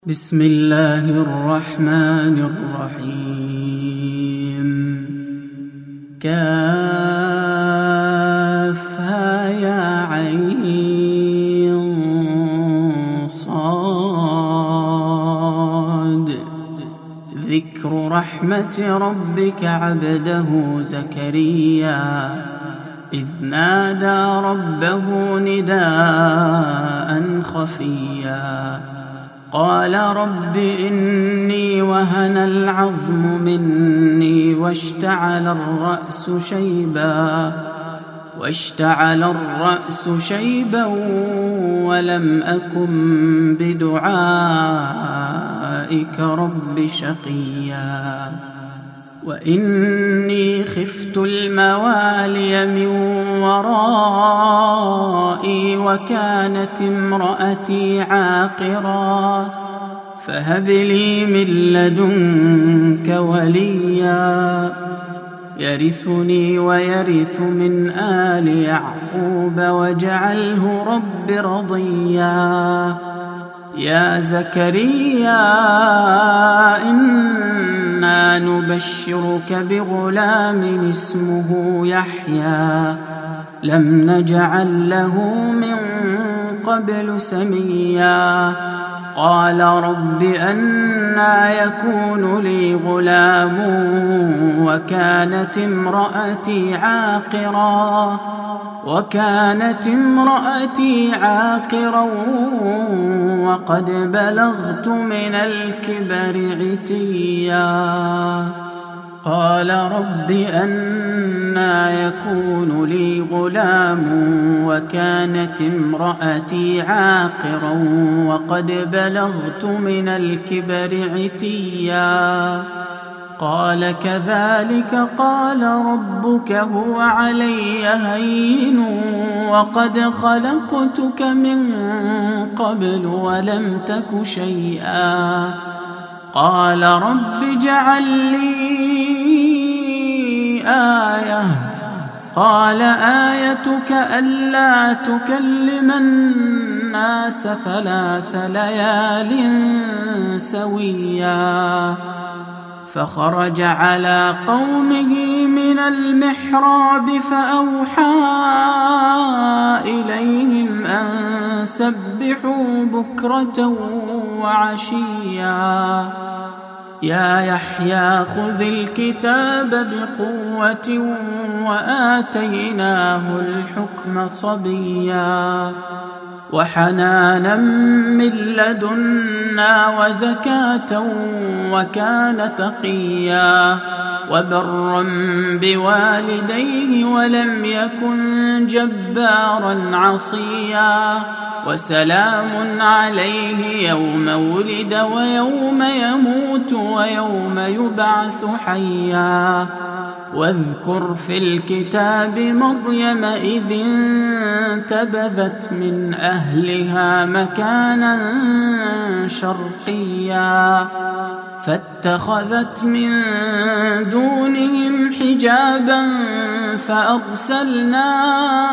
بسم الله الرحمن الرحيم. كافها يا عين صاد. ذكر رحمة ربك عبده زكريا إذ نادى ربه نداء خفيا قال رب إني وهن العظم مني واشتعل الرأس شيبا ولم أكن بدعائك رب شقيا وإني خفت الموالي من ورائي وكانت امرأتي عاقرا فهب لي من لدنك وليا يرثني ويرث من آل يعقوب واجعله رب رضيا. يا زكريا إنا نبشرك بغلام اسمه يحيى لم نجعل له من قبل سميا. قال رب أنى يكون لي غلام وكانت امرأتي عاقرا وقد بلغت من الكبر عتيا. قال رب أنى يكون لي غلام وكانت امرأتي عاقرا وقد بلغت من الكبر عتيا. قال كذلك قال ربك هو علي هين وقد خلقتك من قبل ولم تك شيئا. قال رب اجعل لي آية. قال آيتك ألا تكلم الناس 3 ليال سويا. فخرج على قومه من المحراب فأوحى إليهم أن سبحوا بكرة وعشيا. يا يحيى خذ الكتاب بقوة وآتيناه الحكم صبيا وحنانا من لدنا وزكاة وكان تقيا وبرا بوالديه ولم يكن جبارا عصيا. وسلام عليه يوم ولد ويوم يموت ويوم يبعث حيا. واذكر في الكتاب مريم إذ انتبذت من أهلها مكانا شرقيا فاتخذت من دونهم حجابا فأرسلنا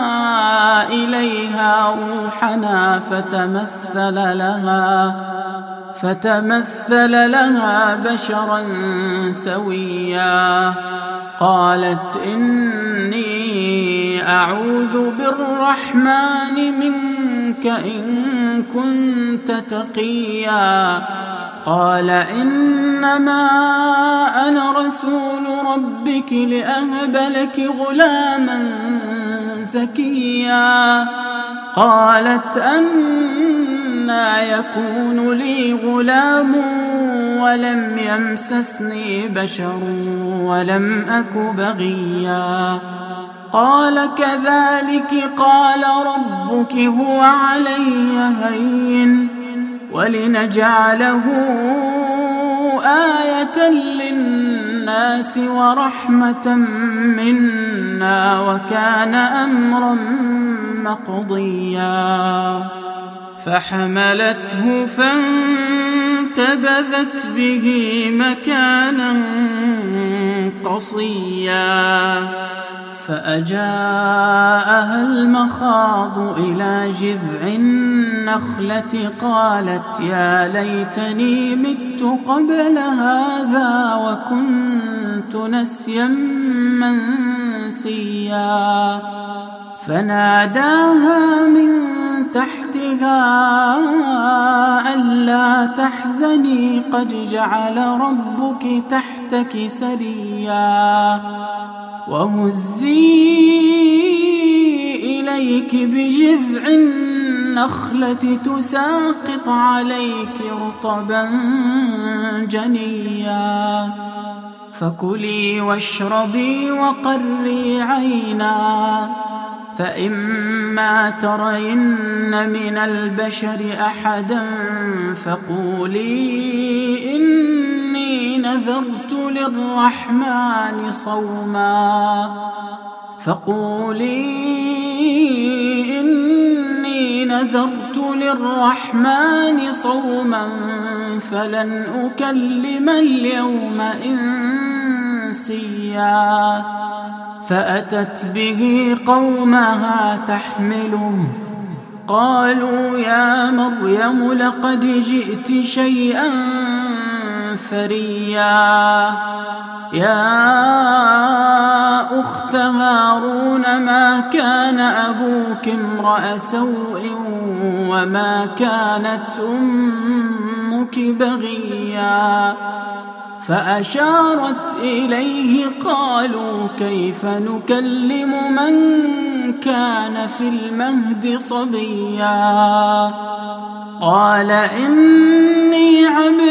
إليها روحنا فتمثل لها بشرا سويا. قالت إني أعوذ بالرحمن منك إن كنت تقيا. قال إنما أنا رسول ربك لأهب لك غلاما زكيا. قالت أنى يكون لي غلام ولم يمسسني بشر ولم أك بغيا. قال كذلك قال ربك هو علي هين ولنجعله آية للناس ورحمة منا وكان أمرا مقضيا. فحملته فانتبذت به مكانا قصيا فأجاءها المخاض إلى جذع النخلة قالت يا ليتني مت قبل هذا وكنت نسيا منسيا فناداها من تحتها ألا تحزني قد جعل ربك تحتك سريا وهزي إليك بجذع النخلة تساقط عليك رطبا جنيا فكلي واشربي وقري عينا فإما ترين من البشر أحدا فقولي إني نذرت للرحمن صوما فلن أكلم اليوم إنسيا فأتت به قومها تحمله قالوا يا مريم لقد جئت شيئا فريا يا أخت هارون ما كان أبوك امرأ سوء وما كانت أمك بغيا فأشارت إليه قالوا كيف نكلم من كان في المهد صبيا قال إني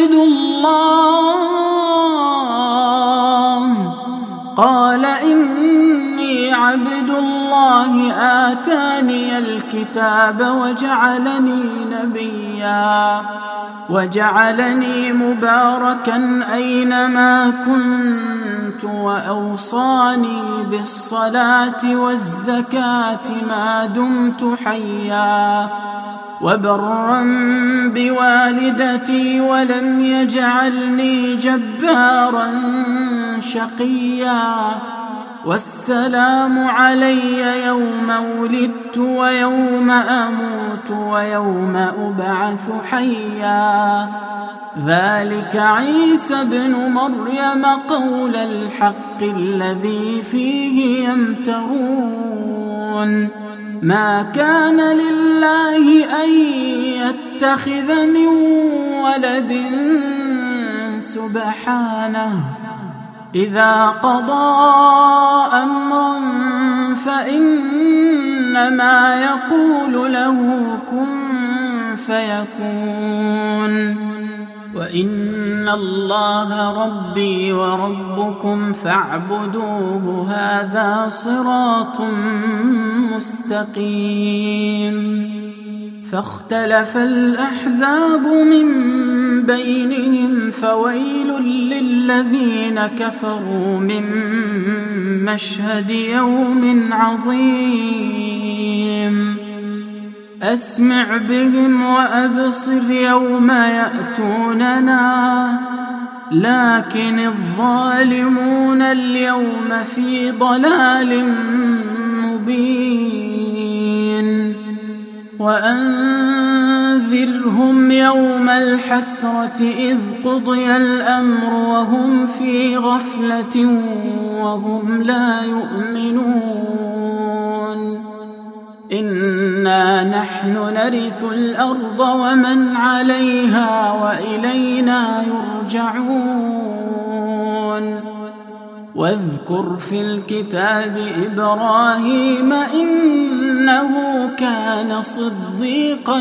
عبد الله آتاني الكتاب وجعلني نبيا وجعلني مباركا أينما كنت وأوصاني بالصلاة والزكاة ما دمت حيا وبرا بوالدتي ولم يجعلني جبارا شقيا والسلام علي يوم ولدت ويوم أموت ويوم أبعث حيا ذلك عيسى ابن مريم قول الحق الذي فيه يمترون ما كان لله أن يتخذ من ولد سبحانه إذا قضى أمرا فإنما يقول له كن فيكون وإن الله ربي وربكم فاعبدوه هذا صراط مستقيم فاختلف الأحزاب من بينهم فويل للذين كفروا من مشهد يوم عظيم أسمع بهم وأبصر يوم يأتوننا لكن الظالمون اليوم في ضلال مبين وأنذرهم يوم الحسرة إذ قضي الأمر وهم في غفلة وهم لا يؤمنون إنا نحن نرث الأرض ومن عليها وإلينا يرجعون واذكر في الكتاب إبراهيم إنه كان صديقا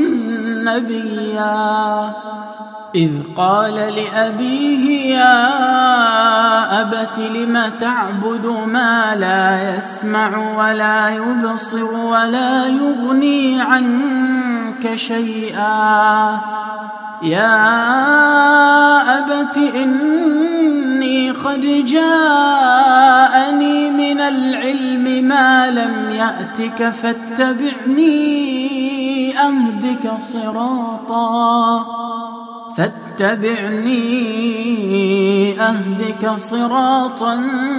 نبيا إذ قال لأبيه يا أبت لم تعبد ما لا يسمع ولا يبصر ولا يغني عنك شيئا يا أبت إني قد جاءني من العلم ما لم يأتك فاتبعني أهدك فاتبعني أهدك صراطا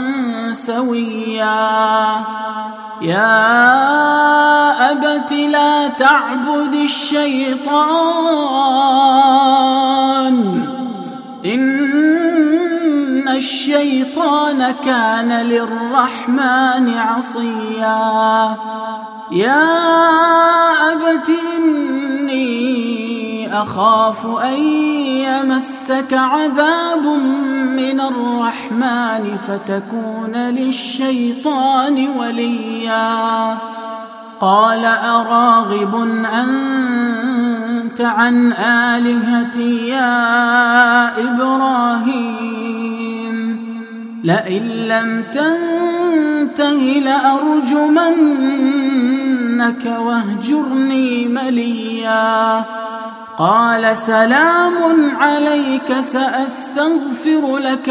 سويا. يا أبت لا تعبد الشيطان إن الشيطان كان للرحمن عصيا. يا أبت إني أخاف أن يمسك عذاب من الرحمن فتكون للشيطان وليا. قال أراغب أنت عن آلهتي يا إبراهيم لئن لم تنته لأرجمنك واهجرني مليا. قال سلام عليك سأستغفر لك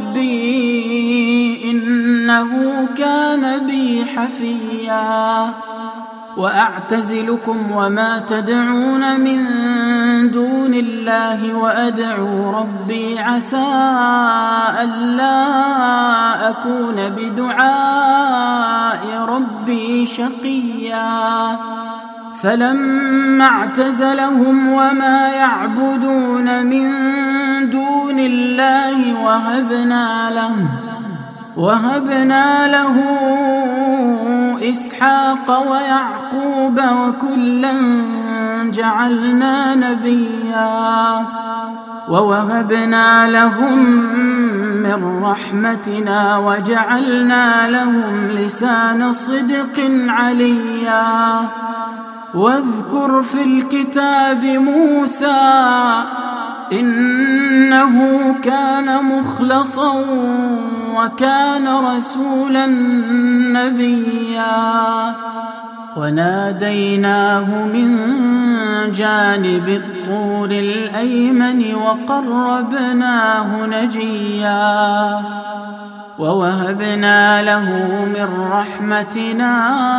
ربي إنه كان بي حفيا. وأعتزلكم وما تدعون من دون الله وأدعو ربي عسى ألا أكون بدعاء ربي شقيا. فلما اعتزلهم وما يعبدون من دون الله وهبنا له إسحاق ويعقوب وكلا جعلنا نبيا. ووهبنا لهم من رحمتنا وجعلنا لهم لسان صدق عليا. واذكر في الكتاب موسى إنه كان مخلصا وكان رسولا نبيا. وناديناه من جانب الطور الأيمن وقربناه نجيا. ووهبنا له من رحمتنا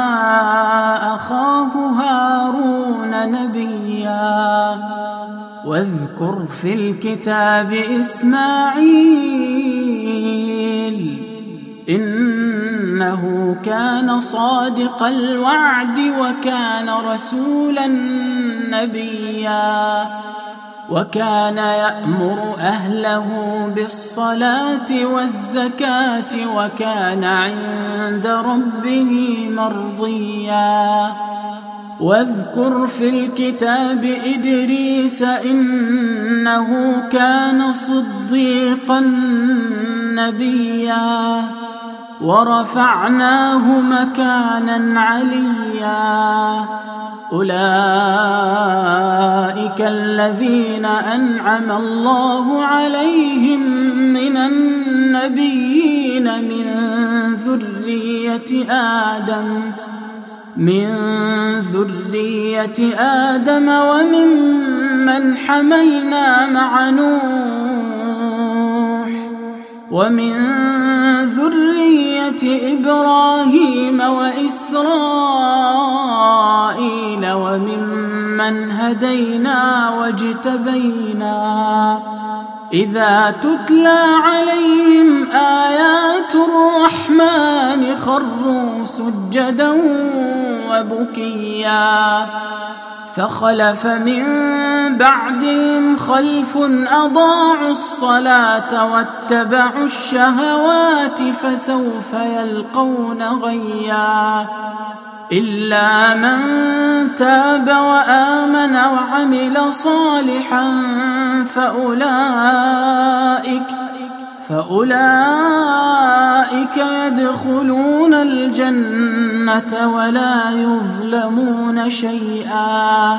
أخاه هارون نبيا. واذكر في الكتاب إسماعيل إنه كان صادق الوعد وكان رسولا نبيا. وكان يأمر أهله بالصلاة والزكاة وكان عند ربه مرضيا. واذكر في الكتاب إدريس إنه كان صديقا نبيا. ورفعناه مكانا عليا. أولئك الذين أنعم الله عليهم من النبيين من ذرية آدم وممن حملنا مع نوح ومن ذرية إبراهيم وإسرائيل وممن هدينا واجتبينا. إذا تتلى عليهم آيات الرحمن خروا سجدا وبكيا. فخلف من بعدهم خلف أضاعوا الصلاة واتبعوا الشهوات فسوف يلقون غيا. إلا من تاب وآمن وعمل صالحا فأولئك يدخلون الجنة ولا يظلمون شيئا.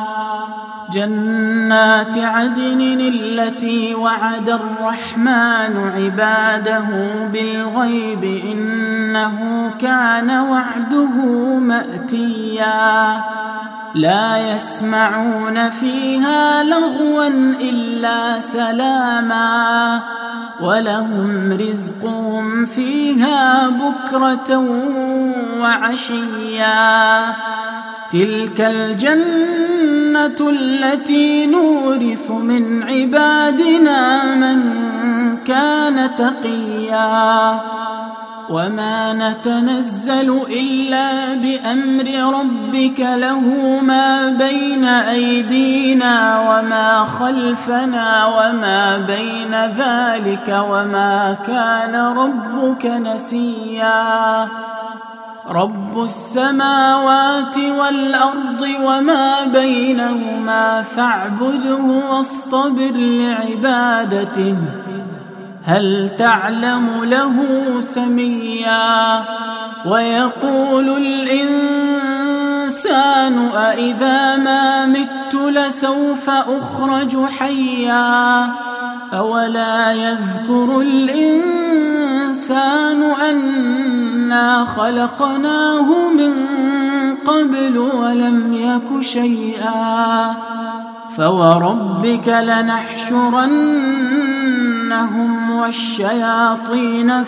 جنات عدن التي وعد الرحمن عباده بالغيب إنه كان وعده مأتيا. لا يسمعون فيها لغوا إلا سلاما ولهم رزقهم فيها بكرة وعشيا. تلك الجنة التي نورث من عبادنا من كان تقيا وما نتنزل إلا بأمر ربك له ما بين أيدينا وما خلفنا وما بين ذلك وما كان ربك نسيا رب السماوات والأرض وما بينهما فاعبده واصطبر لعبادته هل تعلم له سميا ويقول الإنسان أإذا ما مت لسوف أخرج حيا أولا يذكر الإنسان أنا خلقناه من قبل ولم يك شيئا فوربك لنحشرنهم والشياطين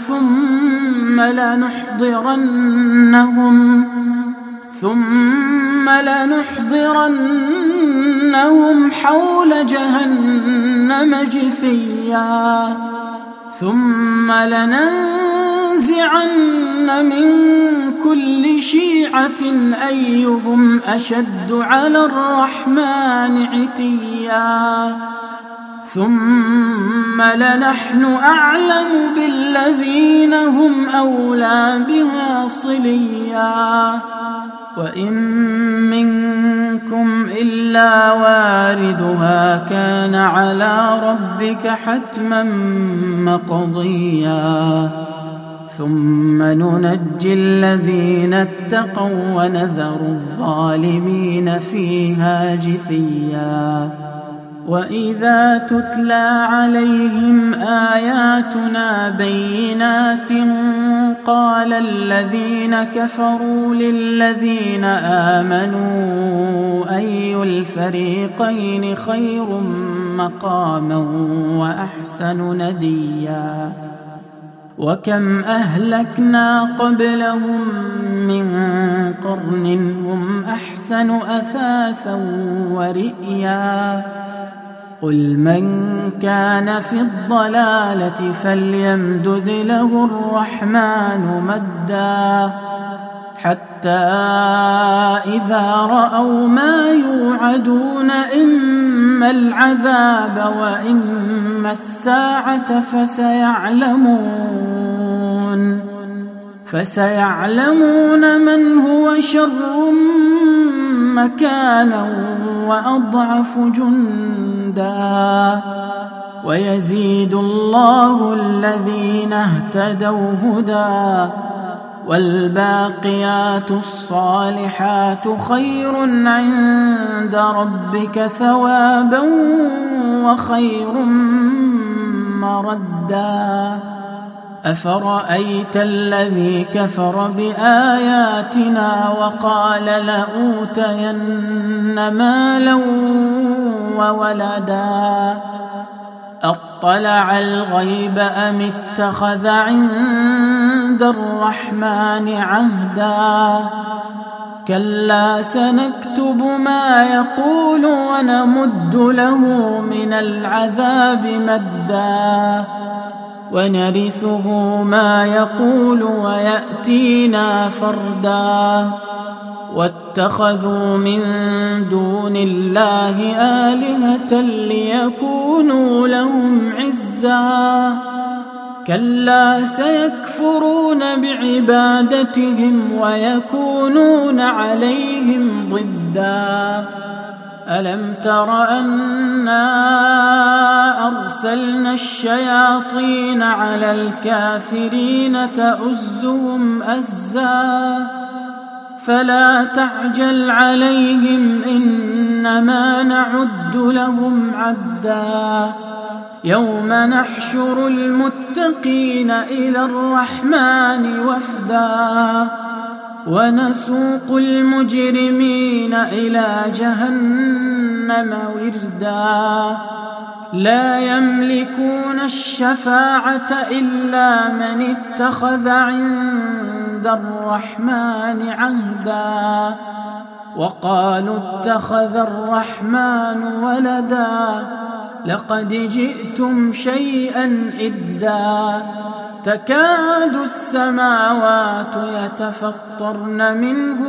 ثم لنحضرنهم حول جهنم جثيا ثم لننزعن من كل شيعة أيهم أشد على الرحمن عتيا ثم لنحن أعلم بالذين هم أولى بها صليا وإن منكم إلا واردها كان على ربك حتما مقضيا ثم ننجي الذين اتقوا ونذر الظالمين فيها جثيا وإذا تتلى عليهم آياتنا بينات قال الذين كفروا للذين آمنوا أي الفريقين خير مقاما وأحسن نديا وكم أهلكنا قبلهم من قرن هم أحسن أثاثا ورئيا قل من كان في الضلالة فليمدد له الرحمن مدا حتى إذا رأوا ما يوعدون إما العذاب وإما الساعة فسيعلمون من هو شر مكانا وأضعف جندا ويزيد الله الذين اهتدوا هدى والباقيات الصالحات خير عند ربك ثوابا وخير مردا أفرأيت الذي كفر بآياتنا وقال لأوتين مالا وولدا أطلع الغيب أم اتخذ عند الرحمن عهدا كلا سنكتب ما يقول ونمد له من العذاب مدا ونرثه ما يقول ويأتينا فردا واتخذوا من دون الله آلهة ليكونوا لهم عزا كلا سيكفرون بعبادتهم ويكونون عليهم ضدا ألم تر أنا أرسلنا الشياطين على الكافرين تؤزهم أزا فلا تعجل عليهم إنما نعد لهم عدا يوم نحشر المتقين إلى الرحمن وفدا ونسوق المجرمين إلى جهنم وردا لا يملكون الشفاعة إلا من اتخذ عند الرحمن عهدا وقالوا اتخذ الرحمن ولدا لقد جئتم شيئا إدا تكاد السماوات يتفطرن منه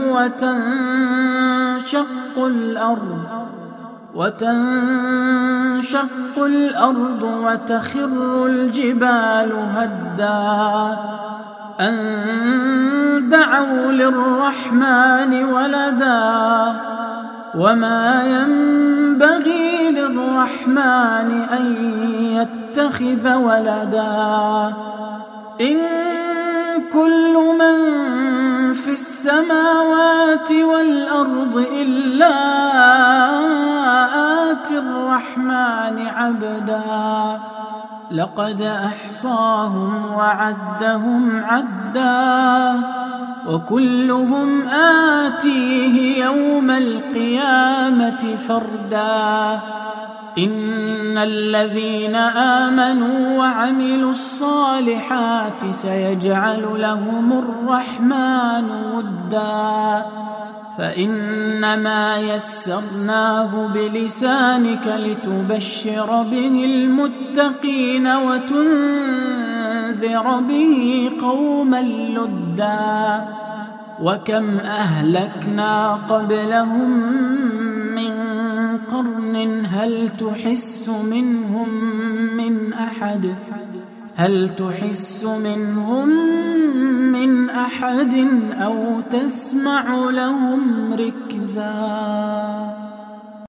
وتنشق الأرض وتخر الجبال هدا أن دعوا للرحمن ولدا وما ينبغي للرحمن أن يتخذ ولدا إن كل من في السماوات والأرض إلا آتي الرحمن عبدا لقد أحصاهم وعدهم عدا وكلهم آتيه يوم القيامة فردا إن الذين آمنوا وعملوا الصالحات سيجعل لهم الرحمن ودا فإنما يسرناه بلسانك لتبشر به المتقين وتنذر به قوما لدا وكم أهلكنا قبلهم من قرن هل تحس منهم من أحد أو تسمع لهم ركزا.